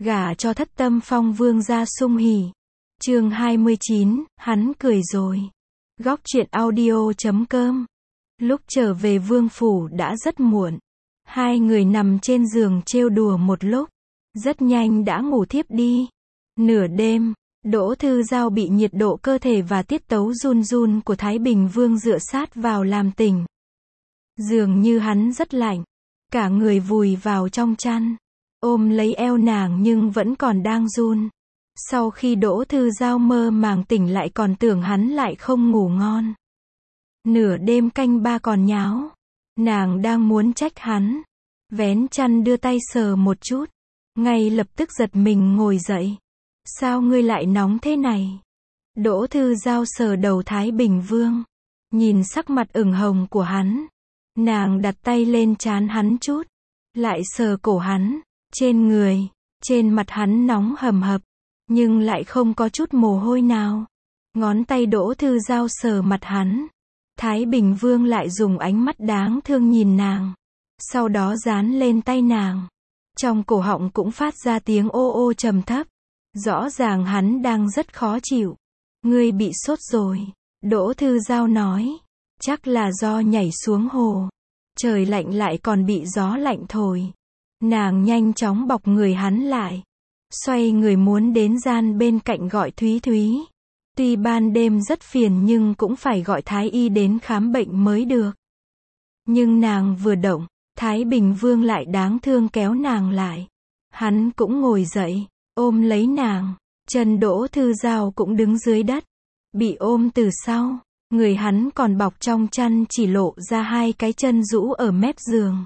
gả cho Thất Tâm Phong vương gia sung hỉ. Chương 29, hắn cười rồi. Góc truyện audio.com. Lúc trở về vương phủ đã rất muộn. Hai người nằm trên giường trêu đùa một lúc. Rất nhanh đã ngủ thiếp đi. Nửa đêm, Đỗ Thư Giao bị nhiệt độ cơ thể và tiết tấu run run của Thái Bình Vương dựa sát vào làm tỉnh. Dường như hắn rất lạnh. Cả người vùi vào trong chăn. Ôm lấy eo nàng nhưng vẫn còn đang run. Sau khi Đỗ Thư Giao mơ màng tỉnh lại còn tưởng hắn lại không ngủ ngon. Nửa đêm canh ba còn nháo. Nàng đang muốn trách hắn. Vén chăn đưa tay sờ một chút. Ngay lập tức giật mình ngồi dậy. Sao ngươi lại nóng thế này? Đỗ Thư Giao sờ đầu Thái Bình Vương. Nhìn sắc mặt ửng hồng của hắn. Nàng đặt tay lên trán hắn chút. Lại sờ cổ hắn. Trên người, trên mặt hắn nóng hầm hập. Nhưng lại không có chút mồ hôi nào. Ngón tay Đỗ Thư Giao sờ mặt hắn. Thái Bình Vương lại dùng ánh mắt đáng thương nhìn nàng. Sau đó dán lên tay nàng. Trong cổ họng cũng phát ra tiếng ô ô trầm thấp. Rõ ràng hắn đang rất khó chịu. Ngươi bị sốt rồi. Đỗ Thư Giao nói. Chắc là do nhảy xuống hồ. Trời lạnh lại còn bị gió lạnh thổi. Nàng nhanh chóng bọc người hắn lại. Xoay người muốn đến gian bên cạnh gọi Thúy Thúy. Tuy ban đêm rất phiền nhưng cũng phải gọi Thái Y đến khám bệnh mới được. Nhưng nàng vừa động, Thái Bình Vương lại đáng thương kéo nàng lại. Hắn cũng ngồi dậy, ôm lấy nàng. Chân Đỗ Thư Giao cũng đứng dưới đất. Bị ôm từ sau, người hắn còn bọc trong chăn chỉ lộ ra hai cái chân rũ ở mép giường.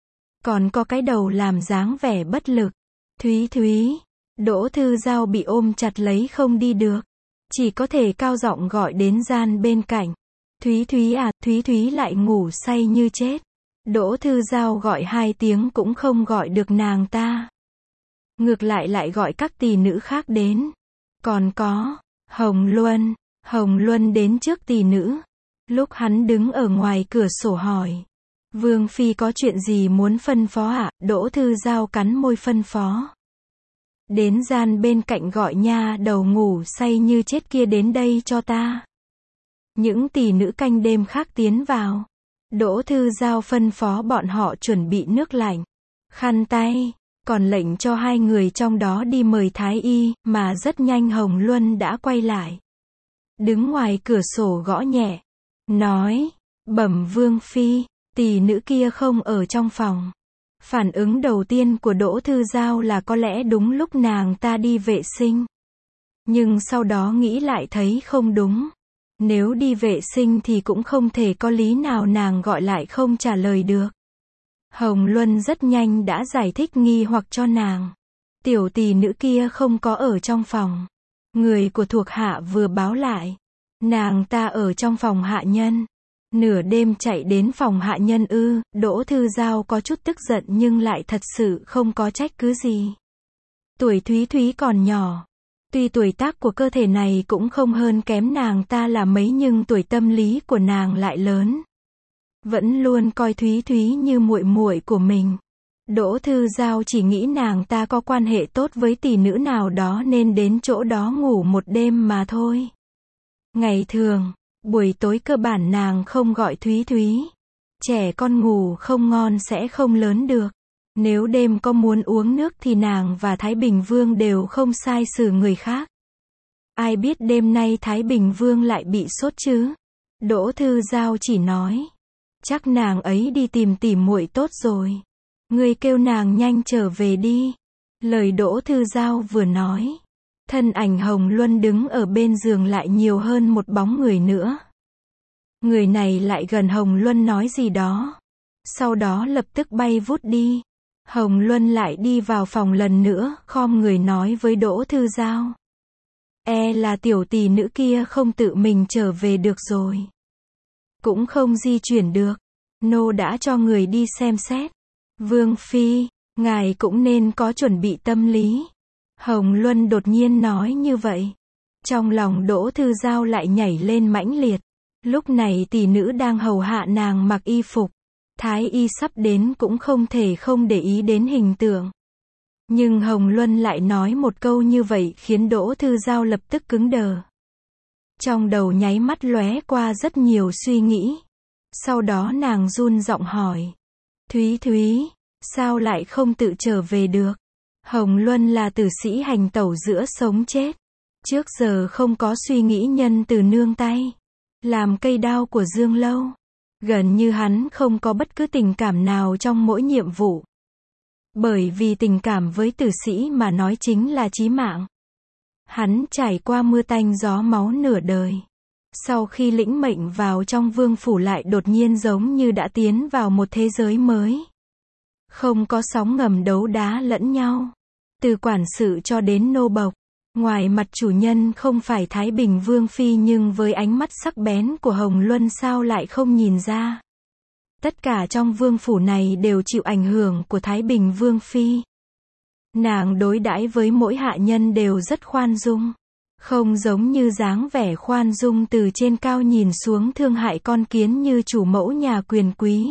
Còn có cái đầu làm dáng vẻ bất lực. Thúy Thúy. Đỗ Thư Giao bị ôm chặt lấy không đi được. Chỉ có thể cao giọng gọi đến gian bên cạnh. Thúy Thúy à, Thúy Thúy lại ngủ say như chết. Đỗ Thư Giao gọi hai tiếng cũng không gọi được nàng ta. Ngược lại gọi các tỷ nữ khác đến. Còn có, Hồng Luân. Hồng Luân đến trước tỷ nữ. Lúc hắn đứng ở ngoài cửa sổ hỏi. Vương Phi có chuyện gì muốn phân phó ạ? Đỗ Thư Giao cắn môi phân phó. Đến gian bên cạnh gọi nha đầu ngủ say như chết kia đến đây cho ta. Những tỷ nữ canh đêm khác tiến vào. Đỗ Thư Giao phân phó bọn họ chuẩn bị nước lạnh, khăn tay, còn lệnh cho hai người trong đó đi mời Thái Y, mà rất nhanh Hồng Luân đã quay lại. Đứng ngoài cửa sổ gõ nhẹ. Nói, bẩm Vương Phi, tỷ nữ kia không ở trong phòng. Phản ứng đầu tiên của Đỗ Thư Giao là có lẽ đúng lúc nàng ta đi vệ sinh. Nhưng sau đó nghĩ lại thấy không đúng. Nếu đi vệ sinh thì cũng không thể có lý nào nàng gọi lại không trả lời được. Hồng Luân rất nhanh đã giải thích nghi hoặc cho nàng. Tiểu tỷ nữ kia không có ở trong phòng. Người của thuộc hạ vừa báo lại. Nàng ta ở trong phòng hạ nhân. Nửa đêm chạy đến phòng hạ nhân ư? Đỗ Thư Giao có chút tức giận nhưng lại thật sự không có trách cứ gì. Tuổi Thúy Thúy còn nhỏ. Tuy tuổi tác của cơ thể này cũng không hơn kém nàng ta là mấy nhưng tuổi tâm lý của nàng lại lớn. Vẫn luôn coi Thúy Thúy như muội muội của mình. Đỗ Thư Giao chỉ nghĩ nàng ta có quan hệ tốt với tỷ nữ nào đó nên đến chỗ đó ngủ một đêm mà thôi. Ngày thường, buổi tối cơ bản nàng không gọi Thúy Thúy. Trẻ con ngủ không ngon sẽ không lớn được. Nếu đêm có muốn uống nước thì nàng và Thái Bình Vương đều không sai xử người khác. Ai biết đêm nay Thái Bình Vương lại bị sốt chứ? Đỗ Thư Giao chỉ nói. Chắc nàng ấy đi tìm tỉ muội tốt rồi. Ngươi kêu nàng nhanh trở về đi. Lời Đỗ Thư Giao vừa nói. Thân ảnh Hồng Luân đứng ở bên giường lại nhiều hơn một bóng người nữa. Người này lại gần Hồng Luân nói gì đó. Sau đó lập tức bay vút đi. Hồng Luân lại đi vào phòng lần nữa, khom người nói với Đỗ Thư Giao. Là tiểu tỷ nữ kia không tự mình trở về được rồi. Cũng không di chuyển được. Nô đã cho người đi xem xét. Vương Phi, ngài cũng nên có chuẩn bị tâm lý. Hồng Luân đột nhiên nói như vậy. Trong lòng Đỗ Thư Giao lại nhảy lên mãnh liệt. Lúc này tỷ nữ đang hầu hạ nàng mặc y phục. Thái Y sắp đến cũng không thể không để ý đến hình tượng. Nhưng Hồng Luân lại nói một câu như vậy khiến Đỗ Thư Giao lập tức cứng đờ. Trong đầu nháy mắt lóe qua rất nhiều suy nghĩ. Sau đó nàng run giọng hỏi. Thúy Thúy, sao lại không tự trở về được? Hồng Luân là tử sĩ hành tẩu giữa sống chết. Trước giờ không có suy nghĩ nhân từ nương tay. Làm cây đao của Dương Lâu. Gần như hắn không có bất cứ tình cảm nào trong mỗi nhiệm vụ. Bởi vì tình cảm với tử sĩ mà nói chính là chí mạng. Hắn trải qua mưa tanh gió máu nửa đời. Sau khi lĩnh mệnh vào trong vương phủ lại đột nhiên giống như đã tiến vào một thế giới mới. Không có sóng ngầm đấu đá lẫn nhau. Từ quản sự cho đến nô bộc. Ngoài mặt chủ nhân không phải Thái Bình Vương Phi nhưng với ánh mắt sắc bén của Hồng Luân sao lại không nhìn ra. Tất cả trong vương phủ này đều chịu ảnh hưởng của Thái Bình Vương Phi. Nàng đối đãi với mỗi hạ nhân đều rất khoan dung. Không giống như dáng vẻ khoan dung từ trên cao nhìn xuống thương hại con kiến như chủ mẫu nhà quyền quý.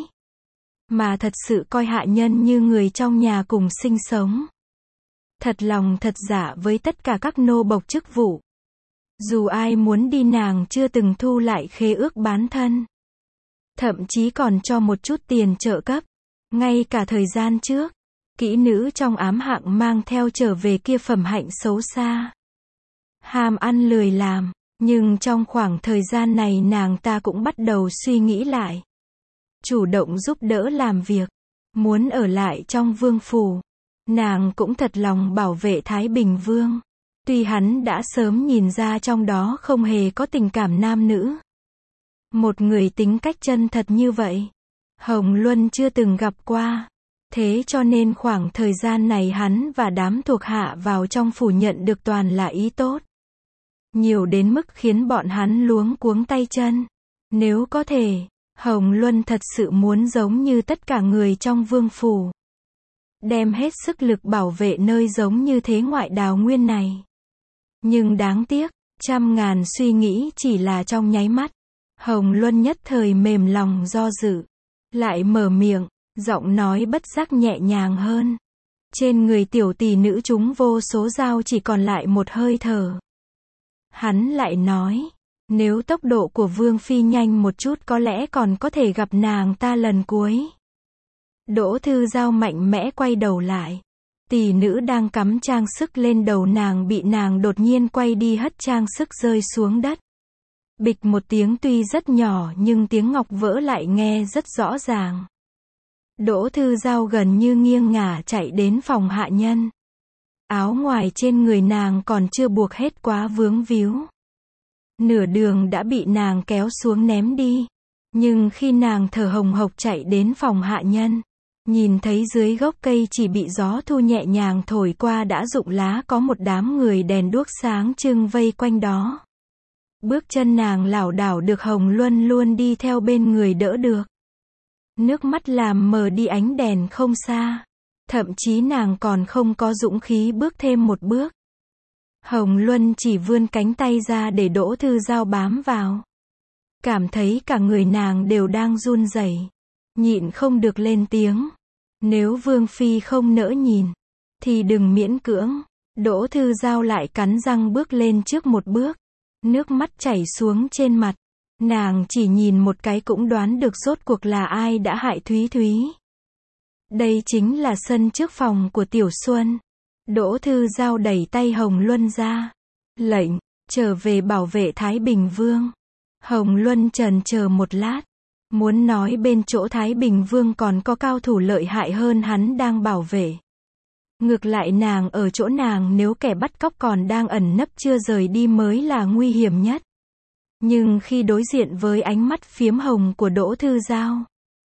Mà thật sự coi hạ nhân như người trong nhà cùng sinh sống. Thật lòng thật dạ với tất cả các nô bộc chức vụ. Dù ai muốn đi nàng chưa từng thu lại khế ước bán thân. Thậm chí còn cho một chút tiền trợ cấp. Ngay cả thời gian trước, kỹ nữ trong ám hạng mang theo trở về kia phẩm hạnh xấu xa. Ham ăn lười làm, nhưng trong khoảng thời gian này nàng ta cũng bắt đầu suy nghĩ lại. Chủ động giúp đỡ làm việc, muốn ở lại trong vương phủ. Nàng cũng thật lòng bảo vệ Thái Bình Vương. Tuy hắn đã sớm nhìn ra trong đó không hề có tình cảm nam nữ. Một người tính cách chân thật như vậy, Hồng Luân chưa từng gặp qua. Thế cho nên khoảng thời gian này hắn và đám thuộc hạ vào trong phủ nhận được toàn là ý tốt. Nhiều đến mức khiến bọn hắn luống cuống tay chân. Nếu có thể, Hồng Luân thật sự muốn giống như tất cả người trong vương phủ. Đem hết sức lực bảo vệ nơi giống như thế ngoại đào nguyên này. Nhưng đáng tiếc, trăm ngàn suy nghĩ chỉ là trong nháy mắt. Hồng Luân nhất thời mềm lòng do dự. Lại mở miệng, giọng nói bất giác nhẹ nhàng hơn. Trên người tiểu tỷ nữ chúng vô số dao chỉ còn lại một hơi thở. Hắn lại nói, nếu tốc độ của Vương Phi nhanh một chút có lẽ còn có thể gặp nàng ta lần cuối. Đỗ Thư Giao mạnh mẽ quay đầu lại. Tỷ nữ đang cắm trang sức lên đầu nàng bị nàng đột nhiên quay đi hất trang sức rơi xuống đất. Bịch một tiếng tuy rất nhỏ nhưng tiếng ngọc vỡ lại nghe rất rõ ràng. Đỗ Thư Giao gần như nghiêng ngả chạy đến phòng hạ nhân. Áo ngoài trên người nàng còn chưa buộc hết quá vướng víu. Nửa đường đã bị nàng kéo xuống ném đi. Nhưng khi nàng thở hồng hộc chạy đến phòng hạ nhân, nhìn thấy dưới gốc cây chỉ bị gió thu nhẹ nhàng thổi qua đã rụng lá có một đám người đèn đuốc sáng trưng vây quanh đó. Bước chân nàng lảo đảo được Hồng Luân luôn đi theo bên người đỡ được. Nước mắt làm mờ đi ánh đèn không xa. Thậm chí nàng còn không có dũng khí bước thêm một bước. Hồng Luân chỉ vươn cánh tay ra để Đỗ Thư Giao bám vào. Cảm thấy cả người nàng đều đang run rẩy. Nhịn không được lên tiếng. Nếu Vương Phi không nỡ nhìn, thì đừng miễn cưỡng. Đỗ Thư Giao lại cắn răng bước lên trước một bước. Nước mắt chảy xuống trên mặt. Nàng chỉ nhìn một cái cũng đoán được rốt cuộc là ai đã hại Thúy Thúy. Đây chính là sân trước phòng của Tiểu Xuân. Đỗ Thư Giao đẩy tay Hồng Luân ra. Lệnh, trở về bảo vệ Thái Bình Vương. Hồng Luân chần chờ một lát. Muốn nói bên chỗ Thái Bình Vương còn có cao thủ lợi hại hơn hắn đang bảo vệ. Ngược lại nàng ở chỗ nàng nếu kẻ bắt cóc còn đang ẩn nấp chưa rời đi mới là nguy hiểm nhất. Nhưng khi đối diện với ánh mắt phiếm hồng của Đỗ Thư Giao,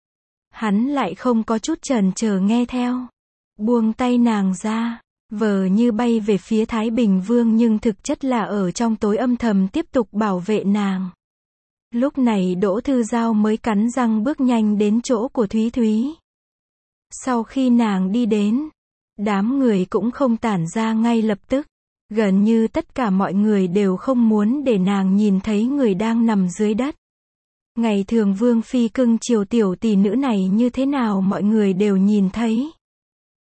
hắn lại không có chút chần chờ nghe theo. Buông tay nàng ra, vờ như bay về phía Thái Bình Vương nhưng thực chất là ở trong tối âm thầm tiếp tục bảo vệ nàng. Lúc này Đỗ Thư Giao mới cắn răng bước nhanh đến chỗ của Thúy Thúy. Sau khi nàng đi đến, đám người cũng không tản ra ngay lập tức. Gần như tất cả mọi người đều không muốn để nàng nhìn thấy người đang nằm dưới đất. Ngày thường Vương Phi cưng chiều tiểu tỷ nữ này như thế nào mọi người đều nhìn thấy.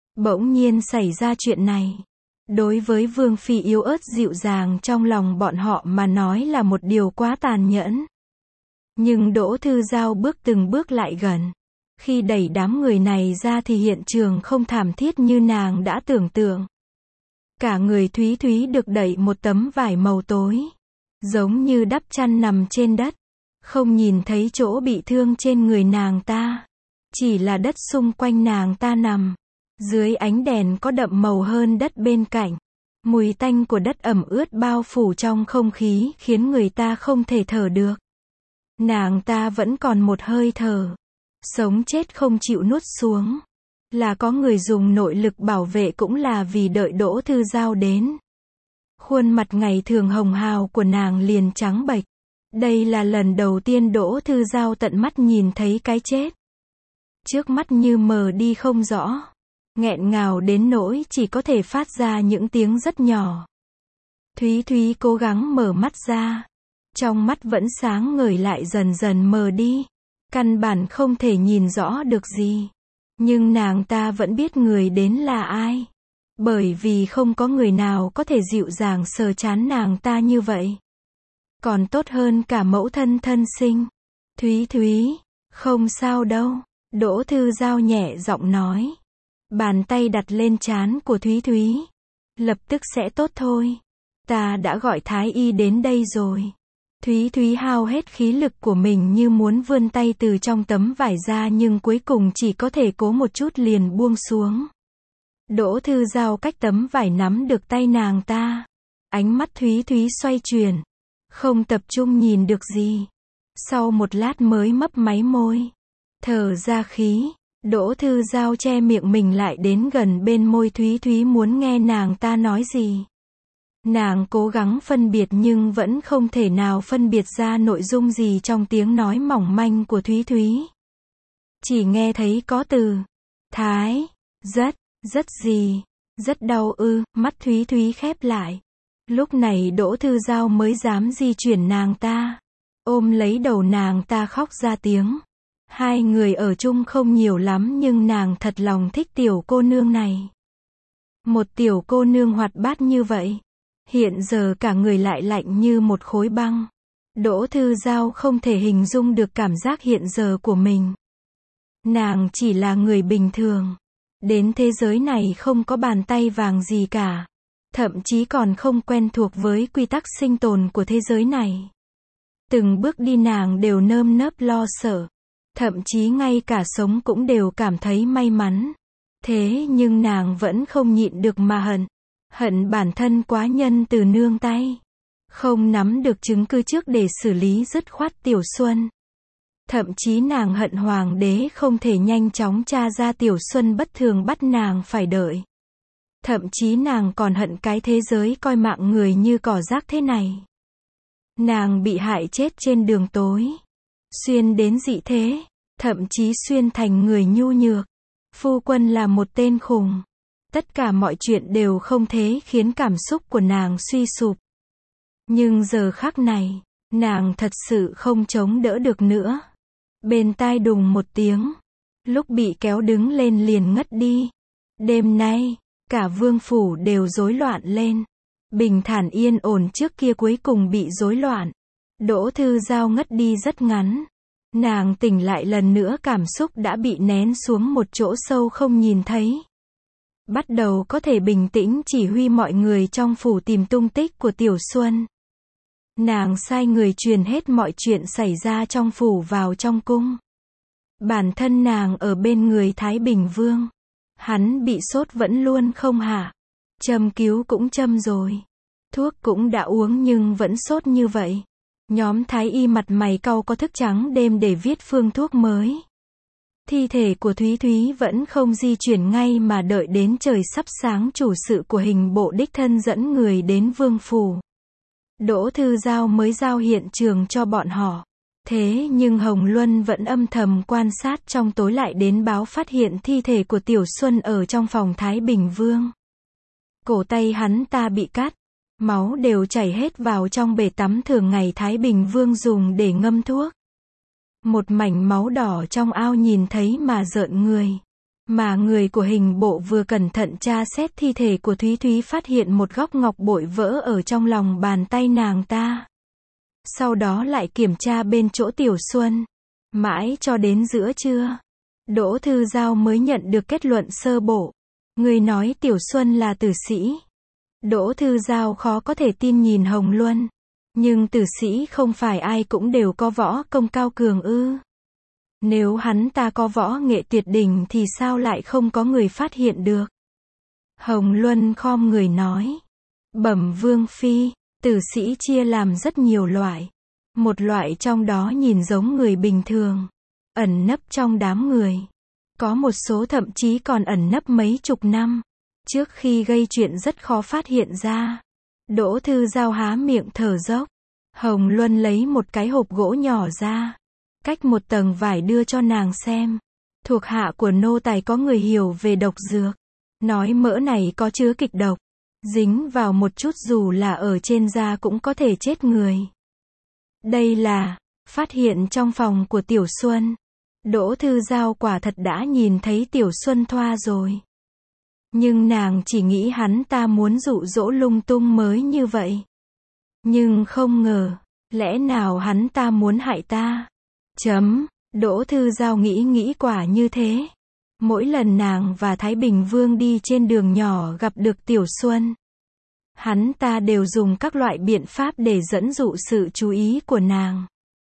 Bỗng nhiên xảy ra chuyện này. Đối với Vương Phi yếu ớt dịu dàng trong lòng bọn họ mà nói là một điều quá tàn nhẫn. Nhưng Đỗ Thư Giao bước từng bước lại gần. Khi đẩy đám người này ra thì hiện trường không thảm thiết như nàng đã tưởng tượng. Cả người Thúy Thúy được đẩy một tấm vải màu tối. Giống như đắp chăn nằm trên đất. Không nhìn thấy chỗ bị thương trên người nàng ta. Chỉ là đất xung quanh nàng ta nằm. Dưới ánh đèn có đậm màu hơn đất bên cạnh. Mùi tanh của đất ẩm ướt bao phủ trong không khí khiến người ta không thể thở được. Nàng ta vẫn còn một hơi thở. Sống chết không chịu nuốt xuống. Là có người dùng nội lực bảo vệ cũng là vì đợi Đỗ Thư Giao đến. Khuôn mặt ngày thường hồng hào của nàng liền trắng bệch. Đây là lần đầu tiên Đỗ Thư Giao tận mắt nhìn thấy cái chết. Trước mắt như mờ đi không rõ. Nghẹn ngào đến nỗi chỉ có thể phát ra những tiếng rất nhỏ. Thúy Thúy cố gắng mở mắt ra. Trong mắt vẫn sáng ngời lại dần dần mờ đi. Căn bản không thể nhìn rõ được gì. Nhưng nàng ta vẫn biết người đến là ai. Bởi vì không có người nào có thể dịu dàng sờ trán nàng ta như vậy. Còn tốt hơn cả mẫu thân thân sinh. Thúy Thúy, không sao đâu. Đỗ Thư Giao nhẹ giọng nói. Bàn tay đặt lên trán của Thúy Thúy. Lập tức sẽ tốt thôi. Ta đã gọi Thái Y đến đây rồi. Thúy Thúy hao hết khí lực của mình như muốn vươn tay từ trong tấm vải ra nhưng cuối cùng chỉ có thể cố một chút liền buông xuống. Đỗ Thư Giao cách tấm vải nắm được tay nàng ta. Ánh mắt Thúy Thúy xoay chuyển. Không tập trung nhìn được gì. Sau một lát mới mấp máy môi. Thở ra khí. Đỗ Thư Giao che miệng mình lại đến gần bên môi Thúy Thúy muốn nghe nàng ta nói gì. Nàng cố gắng phân biệt nhưng vẫn không thể nào phân biệt ra nội dung gì trong tiếng nói mỏng manh của Thúy Thúy. Chỉ nghe thấy có từ Thái, rất gì, rất đau ư, mắt Thúy Thúy khép lại. Lúc này Đỗ Thư Giao mới dám di chuyển nàng ta. Ôm lấy đầu nàng ta khóc ra tiếng. Hai người ở chung không nhiều lắm nhưng nàng thật lòng thích tiểu cô nương này. Một tiểu cô nương hoạt bát như vậy. Hiện giờ cả người lại lạnh như một khối băng. Đỗ Thư Giao không thể hình dung được cảm giác hiện giờ của mình. Nàng chỉ là người bình thường. Đến thế giới này không có bàn tay vàng gì cả. Thậm chí còn không quen thuộc với quy tắc sinh tồn của thế giới này. Từng bước đi nàng đều nơm nớp lo sợ. Thậm chí ngay cả sống cũng đều cảm thấy may mắn. Thế nhưng nàng vẫn không nhịn được mà hận. Hận bản thân quá nhân từ nương tay. Không nắm được chứng cứ trước để xử lý dứt khoát Tiểu Xuân. Thậm chí nàng hận hoàng đế không thể nhanh chóng tra ra Tiểu Xuân bất thường bắt nàng phải đợi. Thậm chí nàng còn hận cái thế giới coi mạng người như cỏ rác thế này. Nàng bị hại chết trên đường tối. Xuyên đến dị thế. Thậm chí xuyên thành người nhu nhược. Phu quân là một tên khùng. Tất cả mọi chuyện đều không thế khiến cảm xúc của nàng suy sụp. Nhưng giờ khắc này, nàng thật sự không chống đỡ được nữa. Bên tai đùng một tiếng. Lúc bị kéo đứng lên liền ngất đi. Đêm nay, cả vương phủ đều rối loạn lên. Bình thản yên ổn trước kia cuối cùng bị rối loạn. Đỗ Thư Giao ngất đi rất ngắn. Nàng tỉnh lại lần nữa cảm xúc đã bị nén xuống một chỗ sâu không nhìn thấy. Bắt đầu có thể bình tĩnh chỉ huy mọi người trong phủ tìm tung tích của Tiểu Xuân. Nàng sai người truyền hết mọi chuyện xảy ra trong phủ vào trong cung. Bản thân nàng ở bên người Thái Bình Vương. Hắn bị sốt vẫn luôn không hạ. Châm cứu cũng châm rồi. Thuốc cũng đã uống nhưng vẫn sốt như vậy. Nhóm Thái Y mặt mày cau có thức trắng đêm để viết phương thuốc mới. Thi thể của Thúy Thúy vẫn không di chuyển ngay mà đợi đến trời sắp sáng chủ sự của hình bộ đích thân dẫn người đến vương phủ. Đỗ Thư Giao mới giao hiện trường cho bọn họ. Thế nhưng Hồng Luân vẫn âm thầm quan sát trong tối lại đến báo phát hiện thi thể của Tiểu Xuân ở trong phòng Thái Bình Vương. Cổ tay hắn ta bị cắt. Máu đều chảy hết vào trong bể tắm thường ngày Thái Bình Vương dùng để ngâm thuốc. Một mảnh máu đỏ trong ao nhìn thấy mà rợn người. Mà người của hình bộ vừa cẩn thận tra xét thi thể của Thúy Thúy phát hiện một góc ngọc bội vỡ ở trong lòng bàn tay nàng ta. Sau đó lại kiểm tra bên chỗ Tiểu Xuân. Mãi cho đến giữa trưa, Đỗ Thư Giao mới nhận được kết luận sơ bộ. Người nói Tiểu Xuân là tử sĩ. Đỗ Thư Giao khó có thể tin nhìn Hồng Luân. Nhưng tử sĩ không phải ai cũng đều có võ công cao cường ư? Nếu hắn ta có võ nghệ tuyệt đỉnh thì sao lại không có người phát hiện được? Hồng Luân khom người nói. Bẩm Vương Phi, tử sĩ chia làm rất nhiều loại. Một loại trong đó nhìn giống người bình thường, ẩn nấp trong đám người. Có một số thậm chí còn ẩn nấp mấy chục năm. Trước khi gây chuyện rất khó phát hiện ra. Đỗ Thư Giao há miệng thở dốc. Hồng Luân lấy một cái hộp gỗ nhỏ ra, cách một tầng vải đưa cho nàng xem. Thuộc hạ của nô tài có người hiểu về độc dược. Nói mỡ này có chứa kịch độc. Dính vào một chút dù là ở trên da cũng có thể chết người. Đây là phát hiện trong phòng của Tiểu Xuân. Đỗ Thư Giao quả thật đã nhìn thấy Tiểu Xuân thoa rồi. Nhưng nàng chỉ nghĩ hắn ta muốn dụ dỗ lung tung mới như vậy. Nhưng không ngờ, lẽ nào hắn ta muốn hại ta? Đỗ Thư Giao nghĩ quả như thế. Mỗi lần nàng và Thái Bình Vương đi trên đường nhỏ gặp được Tiểu Xuân, hắn ta đều dùng các loại biện pháp để dẫn dụ sự chú ý của nàng.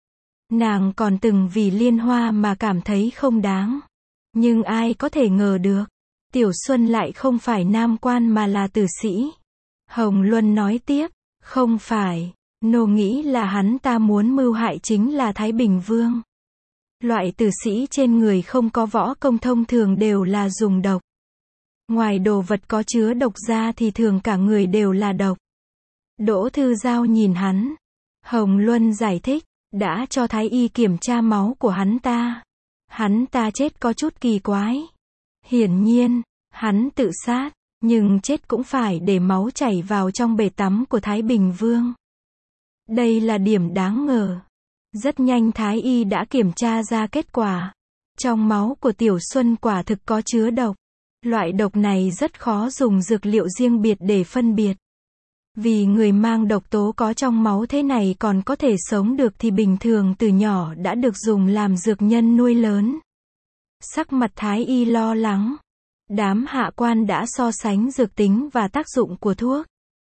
Nàng còn từng vì Liên Hoa mà cảm thấy không đáng. Nhưng ai có thể ngờ được, Tiểu Xuân lại không phải nam quan mà là tử sĩ. Hồng Luân nói tiếp, không phải, nô nghĩ là hắn ta muốn mưu hại chính là Thái Bình Vương. Loại tử sĩ trên người không có võ công thông thường đều là dùng độc. Ngoài đồ vật có chứa độc ra thì thường cả người đều là độc. Đỗ Thư Giao nhìn hắn. Hồng Luân giải thích, đã cho Thái Y kiểm tra máu của hắn ta. Hắn ta chết có chút kỳ quái. Hiển nhiên, hắn tự sát, nhưng chết cũng phải để máu chảy vào trong bể tắm của Thái Bình Vương. Đây là điểm đáng ngờ. Rất nhanh Thái Y đã kiểm tra ra kết quả. Trong máu của Tiểu Xuân quả thực có chứa độc. Loại độc này rất khó dùng dược liệu riêng biệt để phân biệt. Vì người mang độc tố có trong máu thế này còn có thể sống được thì bình thường từ nhỏ đã được dùng làm dược nhân nuôi lớn. Sắc mặt Thái Y lo lắng. Đám hạ quan đã so sánh dược tính và tác dụng của thuốc.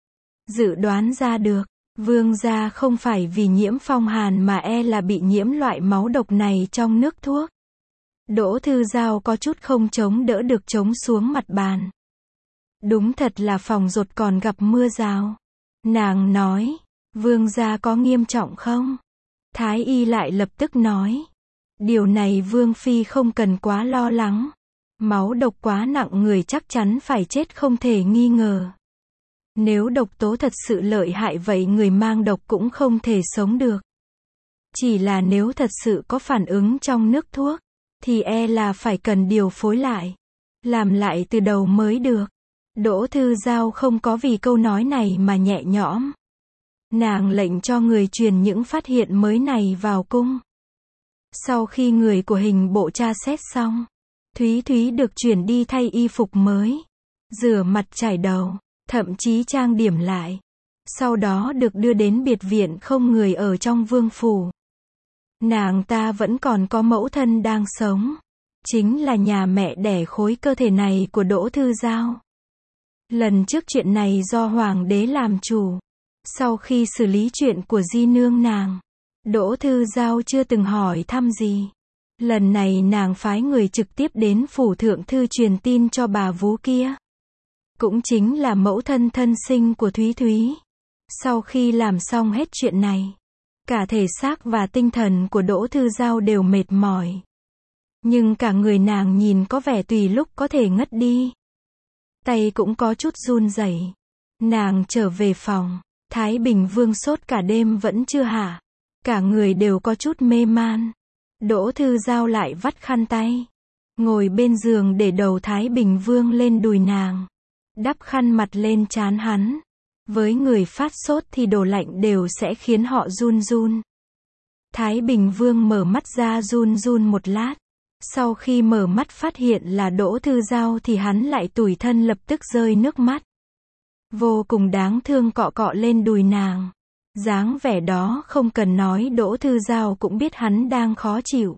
Dự đoán ra được, Vương gia không phải vì nhiễm phong hàn mà là bị nhiễm loại máu độc này trong nước thuốc. Đỗ Thư Giao có chút không chống đỡ được chống xuống mặt bàn. Đúng thật là phòng rột còn gặp mưa rào. Nàng nói, Vương gia có nghiêm trọng không? Thái Y lại lập tức nói, điều này Vương Phi không cần quá lo lắng. Máu độc quá nặng người chắc chắn phải chết không thể nghi ngờ. Nếu độc tố thật sự lợi hại vậy người mang độc cũng không thể sống được. Chỉ là nếu thật sự có phản ứng trong nước thuốc, thì là phải cần điều phối lại. Làm lại từ đầu mới được. Đỗ Thư Giao không có vì câu nói này mà nhẹ nhõm. Nàng lệnh cho người truyền những phát hiện mới này vào cung. Sau khi người của hình bộ tra xét xong, Thúy Thúy được chuyển đi thay y phục mới. Rửa mặt chải đầu, thậm chí trang điểm lại. Sau đó được đưa đến biệt viện không người ở trong vương phủ. Nàng ta vẫn còn có mẫu thân đang sống. Chính là nhà mẹ đẻ khối cơ thể này của Đỗ Thư Giao. Lần trước chuyện này do Hoàng đế làm chủ. Sau khi xử lý chuyện của di nương nàng, Đỗ Thư Giao chưa từng hỏi thăm gì. Lần này nàng phái người trực tiếp đến phủ thượng thư truyền tin cho bà vú kia. Cũng chính là mẫu thân thân sinh của Thúy Thúy. Sau khi làm xong hết chuyện này, cả thể xác và tinh thần của Đỗ Thư Giao đều mệt mỏi. Nhưng cả người nàng nhìn có vẻ tùy lúc có thể ngất đi. Tay cũng có chút run rẩy. Nàng trở về phòng, Thái Bình Vương sốt cả đêm vẫn chưa hả. Cả người đều có chút mê man. Đỗ Thư Giao lại vắt khăn tay, ngồi bên giường để đầu Thái Bình Vương lên đùi nàng, đắp khăn mặt lên trán hắn. Với người phát sốt thì đồ lạnh đều sẽ khiến họ run run. Thái Bình Vương mở mắt ra run run một lát, Sau khi mở mắt phát hiện là Đỗ Thư Giao thì hắn lại tủi thân lập tức rơi nước mắt. Vô cùng đáng thương cọ cọ lên đùi nàng. Dáng vẻ đó không cần nói Đỗ Thư Giao cũng biết hắn đang khó chịu.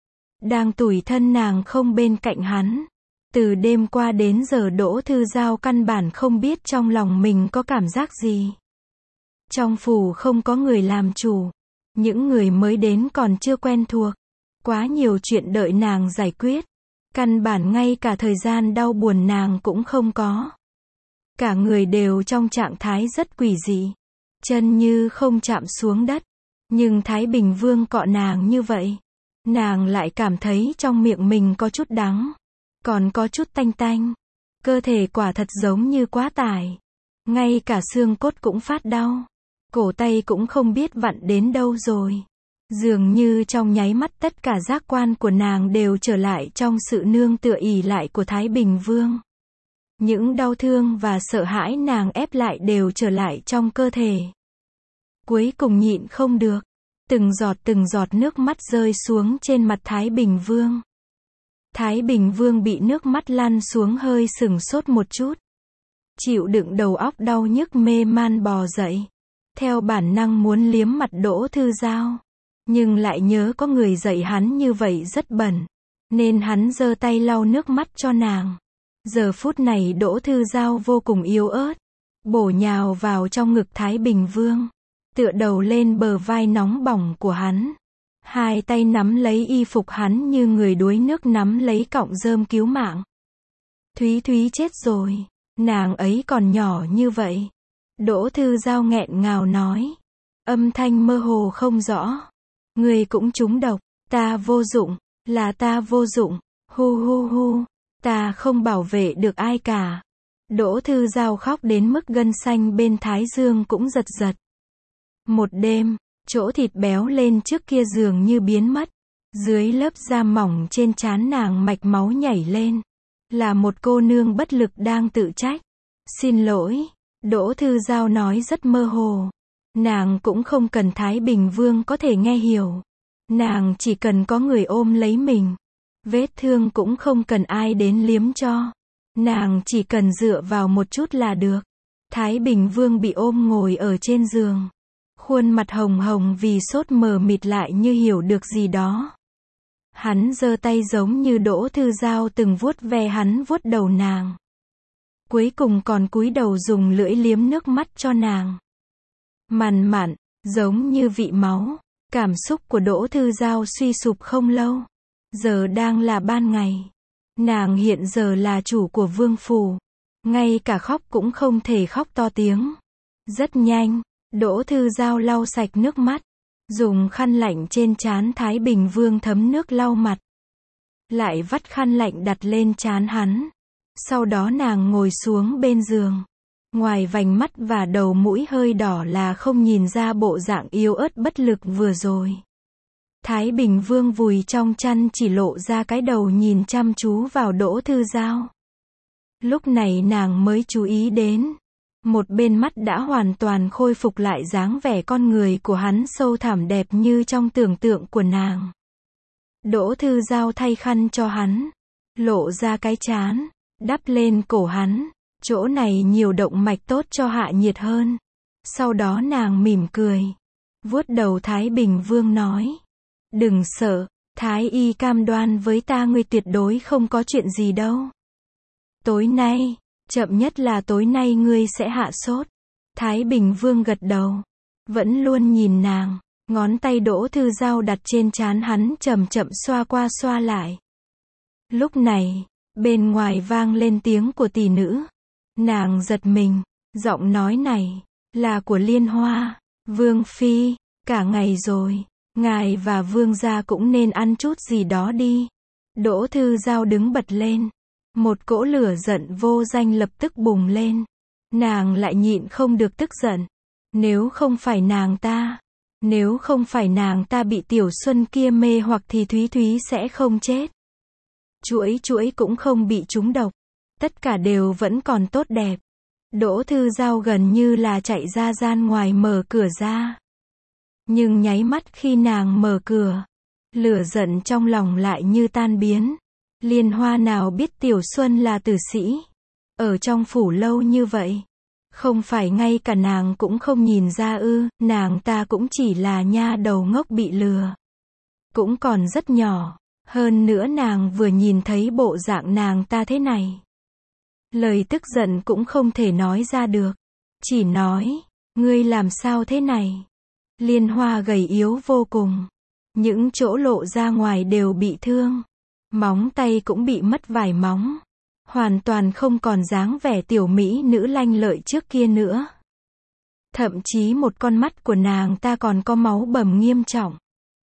Đang tủi thân nàng không bên cạnh hắn. Từ đêm qua đến giờ Đỗ Thư Giao căn bản không biết trong lòng mình có cảm giác gì. Trong phủ không có người làm chủ. Những người mới đến còn chưa quen thuộc. Quá nhiều chuyện đợi nàng giải quyết. Căn bản ngay cả thời gian đau buồn nàng cũng không có. Cả người đều trong trạng thái rất quỷ dị. Chân như không chạm xuống đất. Nhưng Thái Bình Vương cọ nàng như vậy. Nàng lại cảm thấy trong miệng mình có chút đắng. Còn có chút tanh tanh. Cơ thể quả thật giống như quá tải. Ngay cả xương cốt cũng phát đau. Cổ tay cũng không biết vặn đến đâu rồi. Dường như trong nháy mắt tất cả giác quan của nàng đều trở lại trong sự nương tựa ỷ lại của Thái Bình Vương. Những đau thương và sợ hãi nàng ép lại đều trở lại trong cơ thể. Cuối cùng nhịn không được. Từng giọt nước mắt rơi xuống trên mặt Thái Bình Vương. Thái Bình Vương bị nước mắt lăn xuống hơi sửng sốt một chút. Chịu đựng đầu óc đau nhức mê man bò dậy. Theo bản năng muốn liếm mặt Đỗ Thư Giao. Nhưng lại nhớ có người dạy hắn như vậy rất bẩn. Nên hắn giơ tay lau nước mắt cho nàng. Giờ phút này Đỗ Thư Giao vô cùng yếu ớt. Bổ nhào vào trong ngực Thái Bình Vương. Tựa đầu lên bờ vai nóng bỏng của hắn. Hai tay nắm lấy y phục hắn như người đuối nước nắm lấy cọng rơm cứu mạng. Thúy Thúy chết rồi. Nàng ấy còn nhỏ như vậy. Đỗ Thư Giao nghẹn ngào nói. Âm thanh mơ hồ không rõ. Người cũng trúng độc. Ta vô dụng. Là ta vô dụng. Hu hu hu. Ta không bảo vệ được ai cả. Đỗ Thư Giao khóc đến mức gân xanh bên thái dương cũng giật giật. Một đêm, chỗ thịt béo lên trước kia dường như biến mất. Dưới lớp da mỏng trên trán nàng mạch máu nhảy lên. Là một cô nương bất lực đang tự trách. Xin lỗi. Đỗ Thư Giao nói rất mơ hồ. Nàng cũng không cần Thái Bình Vương có thể nghe hiểu. Nàng chỉ cần có người ôm lấy mình. Vết thương cũng không cần ai đến liếm cho. Nàng chỉ cần dựa vào một chút là được. Thái Bình Vương bị ôm ngồi ở trên giường. Khuôn mặt hồng hồng vì sốt mờ mịt lại như hiểu được gì đó. Hắn giơ tay giống như Đỗ Thư Giao từng vuốt ve hắn vuốt đầu nàng. Cuối cùng còn cúi đầu dùng lưỡi liếm nước mắt cho nàng. Mằn mặn, giống như vị máu. Cảm xúc của Đỗ Thư Giao suy sụp không lâu. Giờ đang là ban ngày. Nàng hiện giờ là chủ của vương phủ. Ngay cả khóc cũng không thể khóc to tiếng. Rất nhanh, Đỗ Thư Giao lau sạch nước mắt. Dùng khăn lạnh trên trán Thái Bình Vương thấm nước lau mặt. Lại vắt khăn lạnh đặt lên trán hắn. Sau đó nàng ngồi xuống bên giường. Ngoài vành mắt và đầu mũi hơi đỏ là không nhìn ra bộ dạng yếu ớt bất lực vừa rồi. Thái Bình Vương vùi trong chăn chỉ lộ ra cái đầu nhìn chăm chú vào Đỗ Thư Giao. Lúc này nàng mới chú ý đến. Một bên mắt đã hoàn toàn khôi phục lại dáng vẻ con người của hắn sâu thẳm đẹp như trong tưởng tượng của nàng. Đỗ Thư Giao thay khăn cho hắn. Lộ ra cái trán. Đắp lên cổ hắn. Chỗ này nhiều động mạch tốt cho hạ nhiệt hơn. Sau đó nàng mỉm cười. Vuốt đầu Thái Bình Vương nói. Đừng sợ, Thái y cam đoan với ta ngươi tuyệt đối không có chuyện gì đâu. Tối nay, chậm nhất là tối nay ngươi sẽ hạ sốt. Thái Bình Vương gật đầu. Vẫn luôn nhìn nàng. Ngón tay Đỗ Thư Giao đặt trên trán hắn chậm chậm xoa qua xoa lại. Lúc này, bên ngoài vang lên tiếng của tỷ nữ. Nàng giật mình. Giọng nói này là của Liên Hoa. Vương Phi, cả ngày rồi. Ngài và vương gia cũng nên ăn chút gì đó đi. Đỗ Thư Giao đứng bật lên. Một cỗ lửa giận vô danh lập tức bùng lên. Nàng lại nhịn không được tức giận. Nếu không phải nàng ta bị Tiểu Xuân kia mê hoặc thì Thúy Thúy sẽ không chết. Chuỗi cũng không bị trúng độc. Tất cả đều vẫn còn tốt đẹp. Đỗ Thư Giao gần như là chạy ra gian ngoài mở cửa ra. Nhưng nháy mắt khi nàng mở cửa, Lửa giận trong lòng lại như tan biến. Liên Hoa nào biết Tiểu Xuân là tử sĩ. Ở trong phủ lâu như vậy. Không phải ngay cả nàng cũng không nhìn ra ư, nàng ta cũng chỉ là nha đầu ngốc bị lừa. Cũng còn rất nhỏ. Hơn nữa nàng vừa nhìn thấy bộ dạng nàng ta thế này. Lời tức giận cũng không thể nói ra được. Chỉ nói, ngươi làm sao thế này? Liên Hoa gầy yếu vô cùng. Những chỗ lộ ra ngoài đều bị thương. Móng tay cũng bị mất vài móng. Hoàn toàn không còn dáng vẻ tiểu mỹ nữ lanh lợi trước kia nữa. Thậm chí một con mắt của nàng ta còn có máu bầm nghiêm trọng.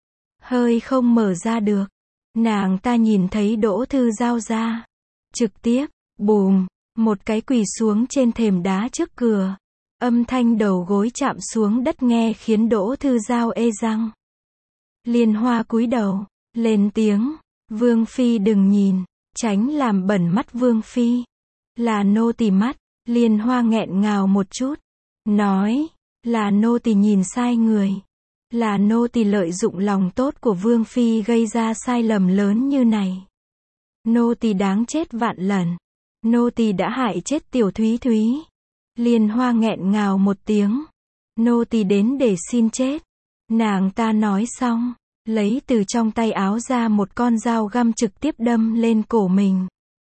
Hơi không mở ra được. Nàng ta nhìn thấy Đỗ Thư Giao ra. Trực tiếp, bùm, một cái quỳ xuống trên thềm đá trước cửa. Âm thanh đầu gối chạm xuống đất nghe khiến Đỗ Thư Giao ê răng. Liên Hoa cúi đầu, lên tiếng, Vương Phi đừng nhìn, tránh làm bẩn mắt Vương Phi. Là nô tỳ mắt, Liên Hoa nghẹn ngào một chút, nói, là nô tỳ nhìn sai người. Là nô tỳ lợi dụng lòng tốt của Vương Phi gây ra sai lầm lớn như này. Nô tỳ đáng chết vạn lần. Nô tỳ đã hại chết Tiểu Thúy Thúy. Liên Hoa nghẹn ngào một tiếng. Nô tỳ đến để xin chết. Nàng ta nói xong, lấy từ trong tay áo ra một con dao găm trực tiếp đâm lên cổ mình.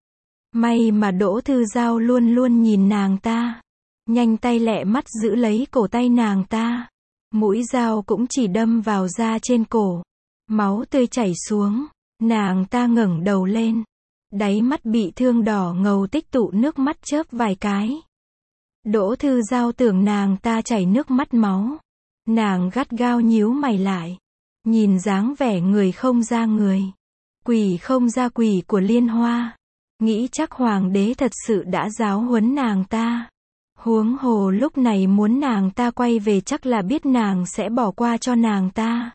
May mà Đỗ Thư Giao luôn luôn nhìn nàng ta. Nhanh tay lẹ mắt giữ lấy cổ tay nàng ta. Mũi dao cũng chỉ đâm vào da trên cổ. Máu tươi chảy xuống. Nàng ta ngẩng đầu lên. Đáy mắt bị thương đỏ ngầu tích tụ nước mắt chớp vài cái. Đỗ Thư Giao tưởng nàng ta chảy nước mắt máu. Nàng gắt gao nhíu mày lại. Nhìn dáng vẻ người không ra người. Quỷ không ra quỷ của Liên Hoa. Nghĩ chắc hoàng đế thật sự đã giáo huấn nàng ta. Huống hồ lúc này muốn nàng ta quay về chắc là biết nàng sẽ bỏ qua cho nàng ta.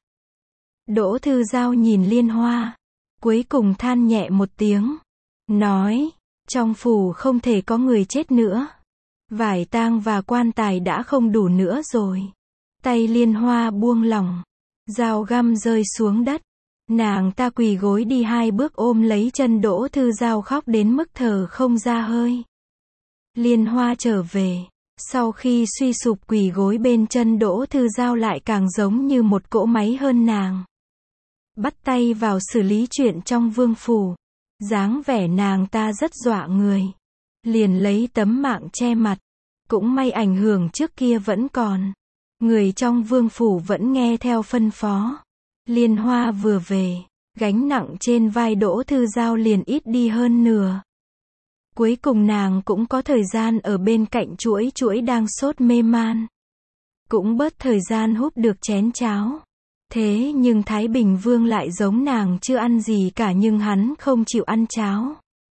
Đỗ Thư Giao nhìn Liên Hoa. Cuối cùng than nhẹ một tiếng. Nói, trong phủ không thể có người chết nữa. Vải tang và quan tài đã không đủ nữa rồi. Tay Liên Hoa buông lỏng. Dao găm rơi xuống đất. Nàng ta quỳ gối đi 2 bước ôm lấy chân Đỗ Thư Giao khóc đến mức thở không ra hơi. Liên Hoa trở về. Sau khi suy sụp quỳ gối bên chân Đỗ Thư Giao lại càng giống như một cỗ máy hơn nàng. Bắt tay vào xử lý chuyện trong vương phủ. Dáng vẻ nàng ta rất dọa người. Liền lấy tấm mạng che mặt. Cũng may ảnh hưởng trước kia vẫn còn. Người trong vương phủ vẫn nghe theo phân phó. Liên Hoa vừa về. Gánh nặng trên vai Đỗ Thư Giao liền ít đi hơn nửa. Cuối cùng nàng cũng có thời gian ở bên cạnh chuỗi chuỗi đang sốt mê man. Cũng bớt thời gian húp được chén cháo. Thế nhưng Thái Bình Vương lại giống nàng chưa ăn gì cả nhưng hắn không chịu ăn cháo.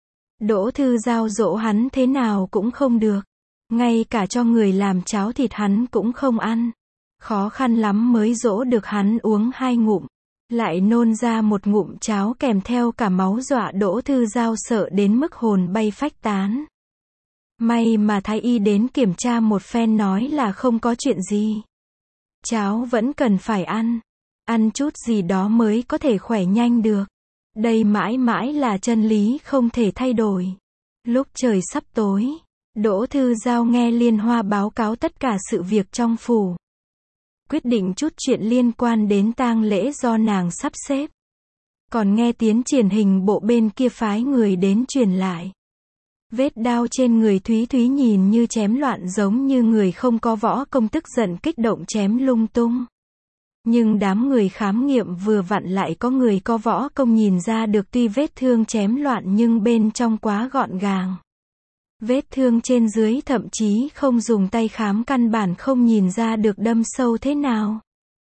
Đỗ Thư Giao dỗ hắn thế nào cũng không được. Ngay cả cho người làm cháo thịt hắn cũng không ăn. Khó khăn lắm mới dỗ được hắn uống 2 ngụm. Lại nôn ra một ngụm cháo kèm theo cả máu dọa Đỗ Thư Giao sợ đến mức hồn bay phách tán. May mà thái y đến kiểm tra một phen nói là không có chuyện gì. Cháo vẫn cần phải ăn. Ăn chút gì đó mới có thể khỏe nhanh được. Đây mãi mãi là chân lý không thể thay đổi. Lúc trời sắp tối, Đỗ Thư Giao nghe Liên Hoa báo cáo tất cả sự việc trong phủ. Quyết định chút chuyện liên quan đến tang lễ do nàng sắp xếp. Còn nghe tiến triển hình bộ bên kia phái người đến truyền lại. Vết đao trên người Thúy Thúy nhìn như chém loạn giống như người không có võ công tức giận kích động chém lung tung. Nhưng đám người khám nghiệm vừa vặn lại có người có võ công nhìn ra được tuy vết thương chém loạn nhưng bên trong quá gọn gàng. Vết thương trên dưới thậm chí không dùng tay khám căn bản không nhìn ra được đâm sâu thế nào.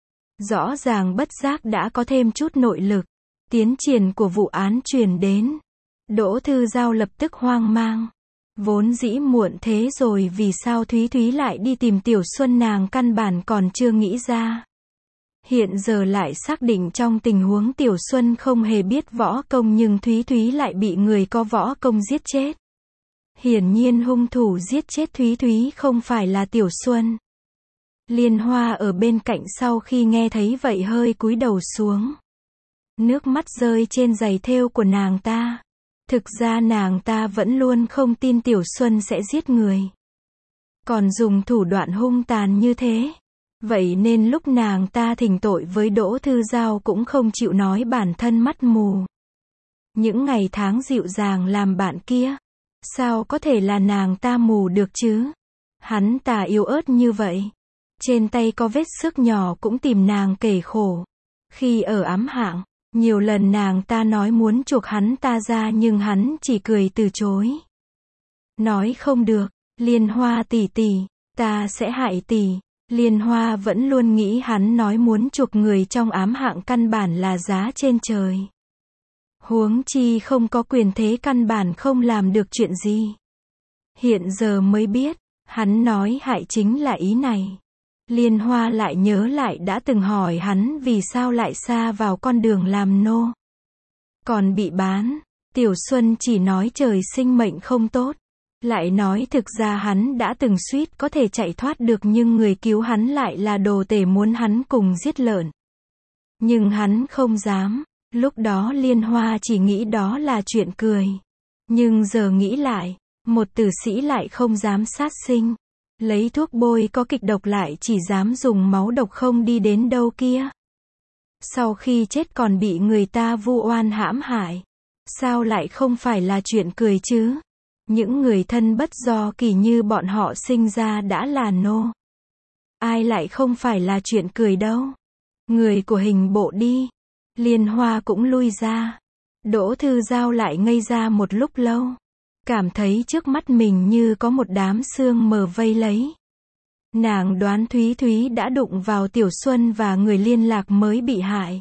Rõ ràng bất giác đã có thêm chút nội lực. Tiến triển của vụ án truyền đến. Đỗ Thư Giao lập tức hoang mang. Vốn dĩ muộn thế rồi vì sao Thúy Thúy lại đi tìm Tiểu Xuân nàng căn bản còn chưa nghĩ ra. Hiện giờ lại xác định trong tình huống Tiểu Xuân không hề biết võ công nhưng Thúy Thúy lại bị người có võ công giết chết. Hiển nhiên hung thủ giết chết Thúy Thúy không phải là Tiểu Xuân. Liên Hoa ở bên cạnh sau khi nghe thấy vậy hơi cúi đầu xuống. Nước mắt rơi trên giày thêu của nàng ta. Thực ra nàng ta vẫn luôn không tin Tiểu Xuân sẽ giết người. Còn dùng thủ đoạn hung tàn như thế. Vậy nên lúc nàng ta thỉnh tội với Đỗ Thư Giao cũng không chịu nói bản thân mắt mù. Những ngày tháng dịu dàng làm bạn kia. Sao có thể là nàng ta mù được chứ? Hắn ta yếu ớt như vậy. Trên tay có vết xước nhỏ cũng tìm nàng kể khổ. Khi ở ám hạng, nhiều lần nàng ta nói muốn chuộc hắn ta ra nhưng hắn chỉ cười từ chối. Nói không được, Liên Hoa tỷ tỷ, ta sẽ hại tỷ. Liên Hoa vẫn luôn nghĩ hắn nói muốn chuộc người trong ám hạng căn bản là giá trên trời. Huống chi không có quyền thế căn bản không làm được chuyện gì. Hiện giờ mới biết, hắn nói hại chính là ý này. Liên Hoa lại nhớ lại đã từng hỏi hắn vì sao lại sa vào con đường làm nô. Còn bị bán, Tiểu Xuân chỉ nói trời sinh mệnh không tốt. Lại nói thực ra hắn đã từng suýt có thể chạy thoát được nhưng người cứu hắn lại là đồ tể muốn hắn cùng giết lợn. Nhưng hắn không dám, lúc đó Liên Hoa chỉ nghĩ đó là chuyện cười. Nhưng giờ nghĩ lại, một tử sĩ lại không dám sát sinh. Lấy thuốc bôi có kịch độc lại chỉ dám dùng máu độc không đi đến đâu kia. Sau khi chết còn bị người ta vu oan hãm hại. Sao lại không phải là chuyện cười chứ? Những người thân bất do kỳ như bọn họ sinh ra đã là nô. Ai lại không phải là chuyện cười đâu. Người của hình bộ đi. Liên Hoa cũng lui ra. Đỗ Thư Giao lại ngây ra một lúc lâu. Cảm thấy trước mắt mình như có một đám sương mờ vây lấy. Nàng đoán Thúy Thúy đã đụng vào Tiểu Xuân và người liên lạc mới bị hại.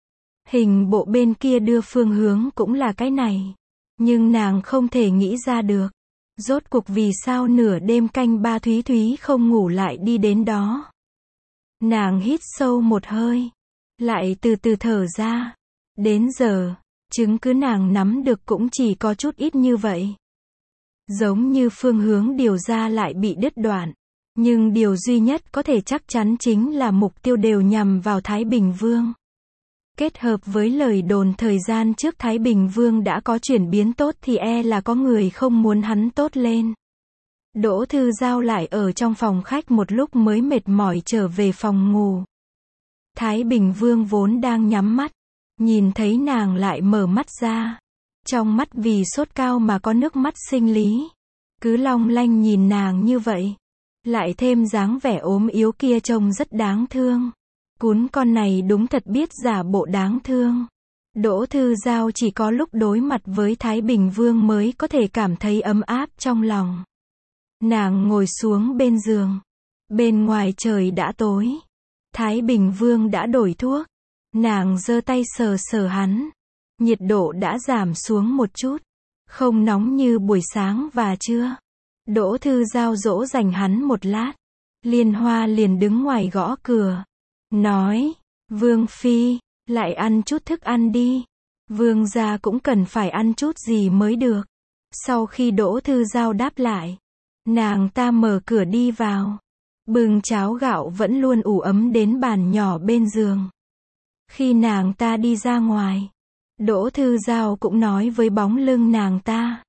Hình bộ bên kia đưa phương hướng cũng là cái này. Nhưng nàng không thể nghĩ ra được. Rốt cuộc vì sao nửa đêm canh ba Thúy Thúy không ngủ lại đi đến đó. Nàng hít sâu một hơi. Lại từ từ thở ra. Đến giờ, chứng cứ nàng nắm được cũng chỉ có chút ít như vậy. Giống như phương hướng điều ra lại bị đứt đoạn. Nhưng điều duy nhất có thể chắc chắn chính là mục tiêu đều nhằm vào Thái Bình Vương. Kết hợp với lời đồn thời gian trước Thái Bình Vương đã có chuyển biến tốt thì e là có người không muốn hắn tốt lên. Đỗ Thư Giao lại ở trong phòng khách một lúc mới mệt mỏi trở về phòng ngủ. Thái Bình Vương vốn đang nhắm mắt. Nhìn thấy nàng lại mở mắt ra. Trong mắt vì sốt cao mà có nước mắt sinh lý. Cứ long lanh nhìn nàng như vậy. Lại thêm dáng vẻ ốm yếu kia trông rất đáng thương. Cún con này đúng thật biết giả bộ đáng thương. Đỗ Thư Giao chỉ có lúc đối mặt với Thái Bình Vương mới có thể cảm thấy ấm áp trong lòng. Nàng ngồi xuống bên giường. Bên ngoài trời đã tối. Thái Bình Vương đã đổi thuốc. Nàng giơ tay sờ sờ hắn. Nhiệt độ đã giảm xuống một chút. Không nóng như buổi sáng và trưa. Đỗ Thư Giao dỗ dành hắn một lát. Liên Hoa liền đứng ngoài gõ cửa. Nói, Vương Phi, lại ăn chút thức ăn đi. Vương gia cũng cần phải ăn chút gì mới được. Sau khi Đỗ Thư Giao đáp lại, nàng ta mở cửa đi vào. Bưng cháo gạo vẫn luôn ủ ấm đến bàn nhỏ bên giường. Khi nàng ta đi ra ngoài, Đỗ Thư Giao cũng nói với bóng lưng nàng ta.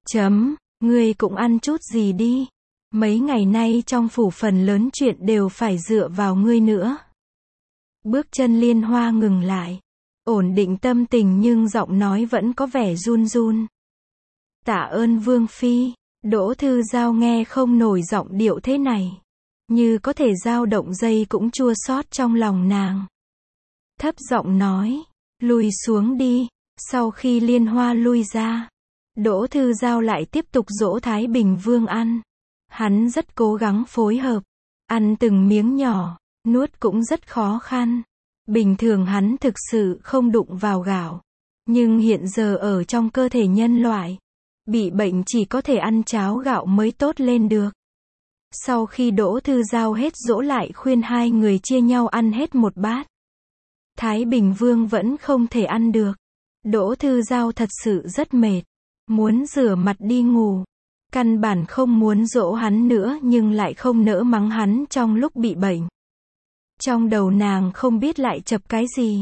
Ngươi cũng ăn chút gì đi. Mấy ngày nay trong phủ phần lớn chuyện đều phải dựa vào ngươi nữa. Bước chân Liên Hoa ngừng lại. Ổn định tâm tình nhưng giọng nói vẫn có vẻ run run. Tạ ơn Vương Phi. Đỗ Thư Giao nghe không nổi giọng điệu thế này. Như có thể dao động dây cũng chua xót trong lòng nàng. Thấp giọng nói, lùi xuống đi. Sau khi Liên Hoa lui ra, Đỗ Thư Giao lại tiếp tục dỗ Thái Bình Vương ăn. Hắn rất cố gắng phối hợp. Ăn từng miếng nhỏ, nuốt cũng rất khó khăn. Bình thường hắn thực sự không đụng vào gạo. Nhưng hiện giờ ở trong cơ thể nhân loại, bị bệnh chỉ có thể ăn cháo gạo mới tốt lên được. Sau khi Đỗ Thư Giao hết dỗ lại khuyên hai người chia nhau ăn hết một bát. Thái Bình Vương vẫn không thể ăn được. Đỗ Thư Giao thật sự rất mệt. Muốn rửa mặt đi ngủ. Căn bản không muốn dỗ hắn nữa nhưng lại không nỡ mắng hắn trong lúc bị bệnh. Trong đầu nàng không biết lại chập cái gì.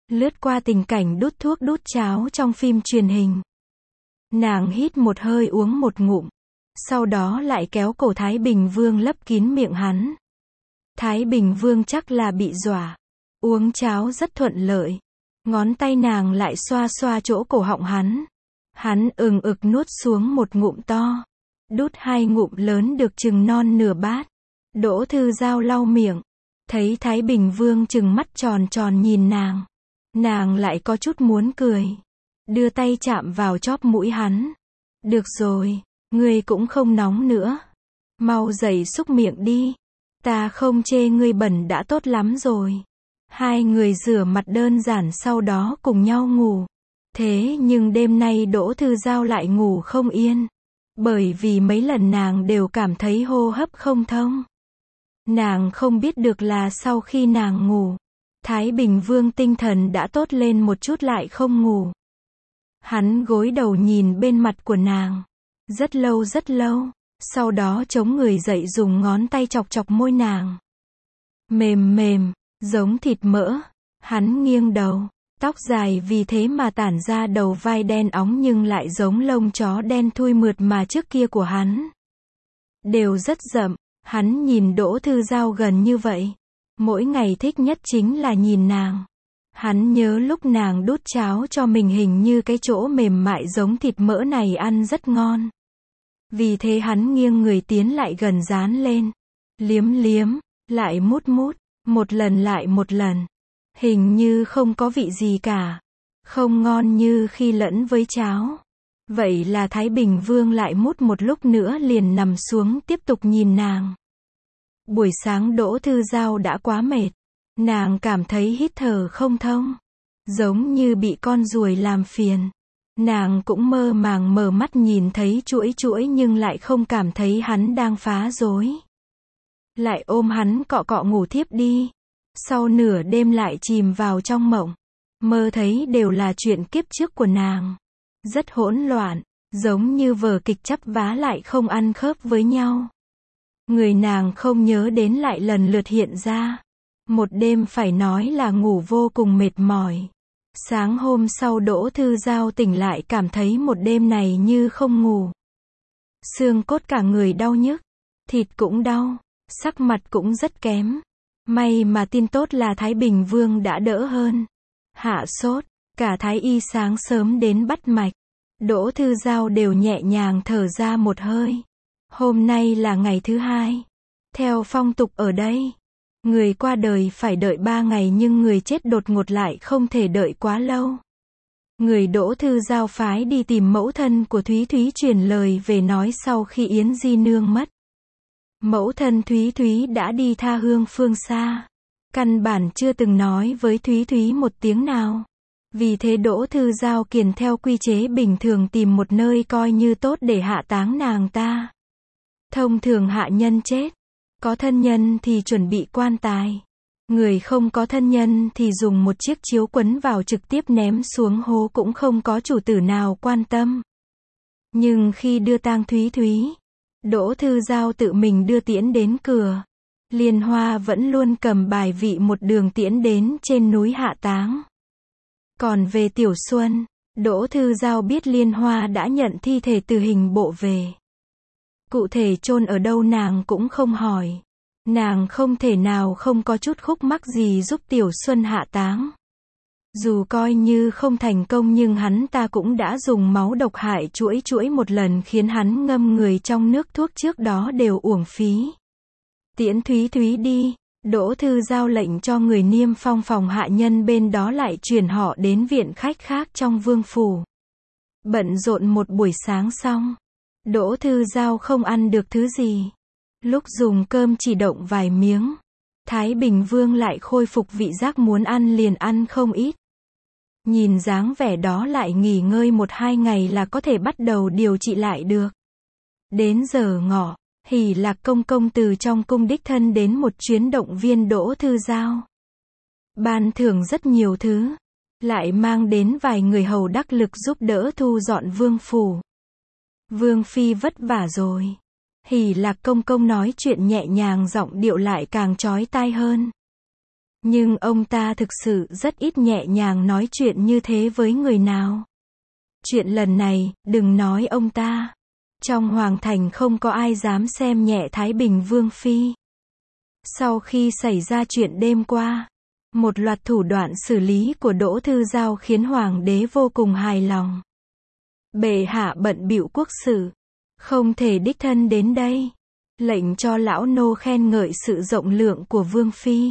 lướt qua tình cảnh đút thuốc đút cháo trong phim truyền hình. Nàng hít một hơi uống một ngụm, sau đó lại kéo cổ Thái Bình Vương lấp kín miệng hắn. Thái Bình Vương chắc là bị dọa. Uống cháo rất thuận lợi. Ngón tay nàng lại xoa xoa chỗ cổ họng hắn. Hắn ực nuốt xuống một ngụm to. Đút 2 ngụm lớn được chừng non nửa bát. Đỗ Thư Giao lau miệng. Thấy Thái Bình Vương chừng mắt tròn tròn nhìn nàng. Nàng lại có chút muốn cười. Đưa tay chạm vào chóp mũi hắn. Được rồi, ngươi cũng không nóng nữa. Mau dậy xúc miệng đi. Ta không chê ngươi bẩn đã tốt lắm rồi. Hai người rửa mặt đơn giản sau đó cùng nhau ngủ. Thế nhưng đêm nay Đỗ Thư Giao lại ngủ không yên. Bởi vì mấy lần nàng đều cảm thấy hô hấp không thông. Nàng không biết được là sau khi nàng ngủ, Thái Bình Vương tinh thần đã tốt lên một chút lại không ngủ. Hắn gối đầu nhìn bên mặt của nàng. Rất lâu, sau đó chống người dậy dùng ngón tay chọc chọc môi nàng. Mềm, giống thịt mỡ. Hắn nghiêng đầu. Tóc dài vì thế mà tản ra đầu vai đen óng nhưng lại giống lông chó đen thui mượt mà trước kia của hắn. Đều rất rậm. Hắn nhìn Đỗ Thư Giao gần như vậy. Mỗi ngày thích nhất chính là nhìn nàng. Hắn nhớ lúc nàng đút cháo cho mình hình như cái chỗ mềm mại giống thịt mỡ này ăn rất ngon. Vì thế hắn nghiêng người tiến lại gần dán lên. Liếm, lại mút, một lần lại một lần. Hình như không có vị gì cả. Không ngon như khi lẫn với cháo. Vậy là Thái Bình Vương lại mút một lúc nữa liền nằm xuống tiếp tục nhìn nàng. Buổi sáng Đỗ Thư Giao đã quá mệt. Nàng cảm thấy hít thở không thông. Giống như bị con ruồi làm phiền. Nàng cũng mơ màng mở mắt nhìn thấy chuỗi nhưng lại không cảm thấy hắn đang phá rối. Lại ôm hắn cọ cọ ngủ thiếp đi. Sau nửa đêm lại chìm vào trong mộng. Mơ thấy đều là chuyện kiếp trước của nàng. Rất hỗn loạn, giống như vở kịch chắp vá lại không ăn khớp với nhau. Người nàng không nhớ đến lại lần lượt hiện ra. Một đêm phải nói là ngủ vô cùng mệt mỏi. Sáng hôm sau Đỗ Thư Giao tỉnh lại cảm thấy một đêm này như không ngủ. Xương cốt cả người đau nhức, thịt cũng đau, sắc mặt cũng rất kém. May mà tin tốt là Thái Bình Vương đã đỡ hơn. Hạ sốt, cả Thái y sáng sớm đến bắt mạch. Đỗ Thư Giao đều nhẹ nhàng thở ra một hơi. Hôm nay là ngày thứ 2. Theo phong tục ở đây, người qua đời phải đợi 3 ngày nhưng người chết đột ngột lại không thể đợi quá lâu. Người Đỗ Thư Giao phái đi tìm mẫu thân của Thúy Thúy truyền lời về nói sau khi Yến Di Nương mất. Mẫu thân Thúy Thúy đã đi tha hương phương xa. Căn bản chưa từng nói với Thúy Thúy một tiếng nào. Vì thế Đỗ Thư Giao kiêng theo quy chế bình thường tìm một nơi coi như tốt để hạ táng nàng ta. Thông thường hạ nhân chết, có thân nhân thì chuẩn bị quan tài. Người không có thân nhân thì dùng một chiếc chiếu quấn vào trực tiếp ném xuống hố cũng không có chủ tử nào quan tâm. Nhưng khi đưa tang Thúy Thúy, Đỗ Thư Giao tự mình đưa tiễn đến cửa. Liên Hoa vẫn luôn cầm bài vị một đường tiễn đến trên núi hạ táng. Còn về Tiểu Xuân, Đỗ Thư Giao biết Liên Hoa đã nhận thi thể từ hình bộ về. Cụ thể chôn ở đâu nàng cũng không hỏi. Nàng không thể nào không có chút khúc mắc gì giúp Tiểu Xuân hạ táng. Dù coi như không thành công nhưng hắn ta cũng đã dùng máu độc hại chuỗi một lần khiến hắn ngâm người trong nước thuốc trước đó đều uổng phí. Tiễn Thúy Thúy đi, Đỗ Thư Giao lệnh cho người niêm phong phòng hạ nhân bên đó lại chuyển họ đến viện khách khác trong vương phủ. Bận rộn một buổi sáng xong, Đỗ Thư Giao không ăn được thứ gì. Lúc dùng cơm chỉ động vài miếng, Thái Bình Vương lại khôi phục vị giác muốn ăn liền ăn không ít. Nhìn dáng vẻ đó lại nghỉ ngơi 1-2 ngày là có thể bắt đầu điều trị lại được. Đến giờ ngọ, Hỷ Lạc công công từ trong cung đích thân đến một chuyến động viên Đỗ Thư Giao. Ban thưởng rất nhiều thứ, lại mang đến vài người hầu đắc lực giúp đỡ thu dọn vương phủ. Vương phi vất vả rồi. Hỷ Lạc công công nói chuyện nhẹ nhàng giọng điệu lại càng chói tai hơn. Nhưng ông ta thực sự rất ít nhẹ nhàng nói chuyện như thế với người nào. Chuyện lần này, đừng nói ông ta. Trong hoàng thành không có ai dám xem nhẹ Thái Bình Vương Phi. Sau khi xảy ra chuyện đêm qua, một loạt thủ đoạn xử lý của Đỗ Thư Giao khiến hoàng đế vô cùng hài lòng. Bệ hạ bận bịu quốc sự, không thể đích thân đến đây. Lệnh cho lão nô khen ngợi sự rộng lượng của Vương Phi.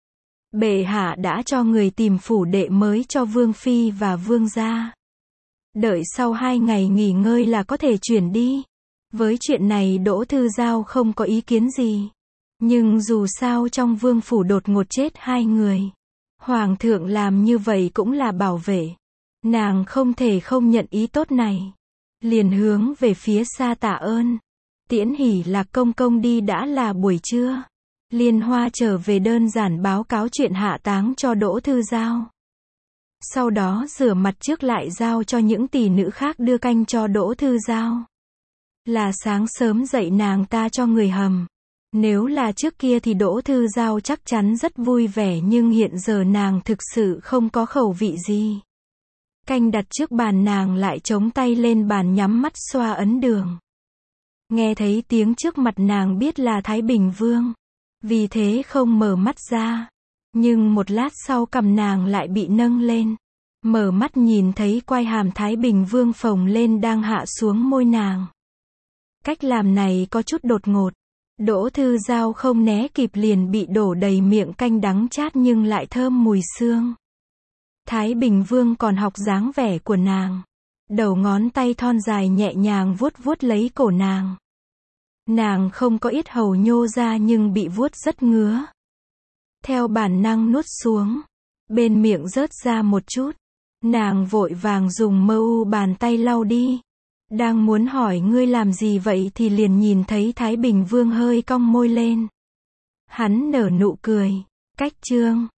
Bệ hạ đã cho người tìm phủ đệ mới cho Vương Phi và Vương gia. Đợi sau 2 ngày nghỉ ngơi là có thể chuyển đi. Với chuyện này Đỗ Thư Giao không có ý kiến gì. Nhưng dù sao trong vương phủ đột ngột chết 2 người. Hoàng thượng làm như vậy cũng là bảo vệ. Nàng không thể không nhận ý tốt này. Liền hướng về phía xa tạ ơn. Tiễn Hỷ Lạc công công đi đã là buổi trưa. Liên Hoa trở về đơn giản báo cáo chuyện hạ táng cho Đỗ Thư Giao. Sau đó rửa mặt trước lại giao cho những tỷ nữ khác đưa canh cho Đỗ Thư Giao. Là sáng sớm dậy nàng ta cho người hầm. Nếu là trước kia thì Đỗ Thư Giao chắc chắn rất vui vẻ, nhưng hiện giờ nàng thực sự không có khẩu vị gì. Canh đặt trước bàn, nàng lại chống tay lên bàn nhắm mắt xoa ấn đường. Nghe thấy tiếng trước mặt nàng biết là Thái Bình Vương. Vì thế không mở mắt ra. Nhưng một lát sau cằm nàng lại bị nâng lên. Mở mắt nhìn thấy quai hàm Thái Bình Vương phồng lên đang hạ xuống môi nàng. Cách làm này có chút đột ngột. Đỗ Thư Giao không né kịp liền bị đổ đầy miệng canh đắng chát nhưng lại thơm mùi xương. Thái Bình Vương còn học dáng vẻ của nàng. Đầu ngón tay thon dài nhẹ nhàng vuốt vuốt lấy cổ nàng. Nàng không có yết hầu nhô ra nhưng bị vuốt rất ngứa. Theo bản năng nuốt xuống. Bên miệng rớt ra một chút. Nàng vội vàng dùng bàn tay lau đi. Đang muốn hỏi ngươi làm gì vậy thì liền nhìn thấy Thái Bình Vương hơi cong môi lên. Hắn nở nụ cười. Cách chương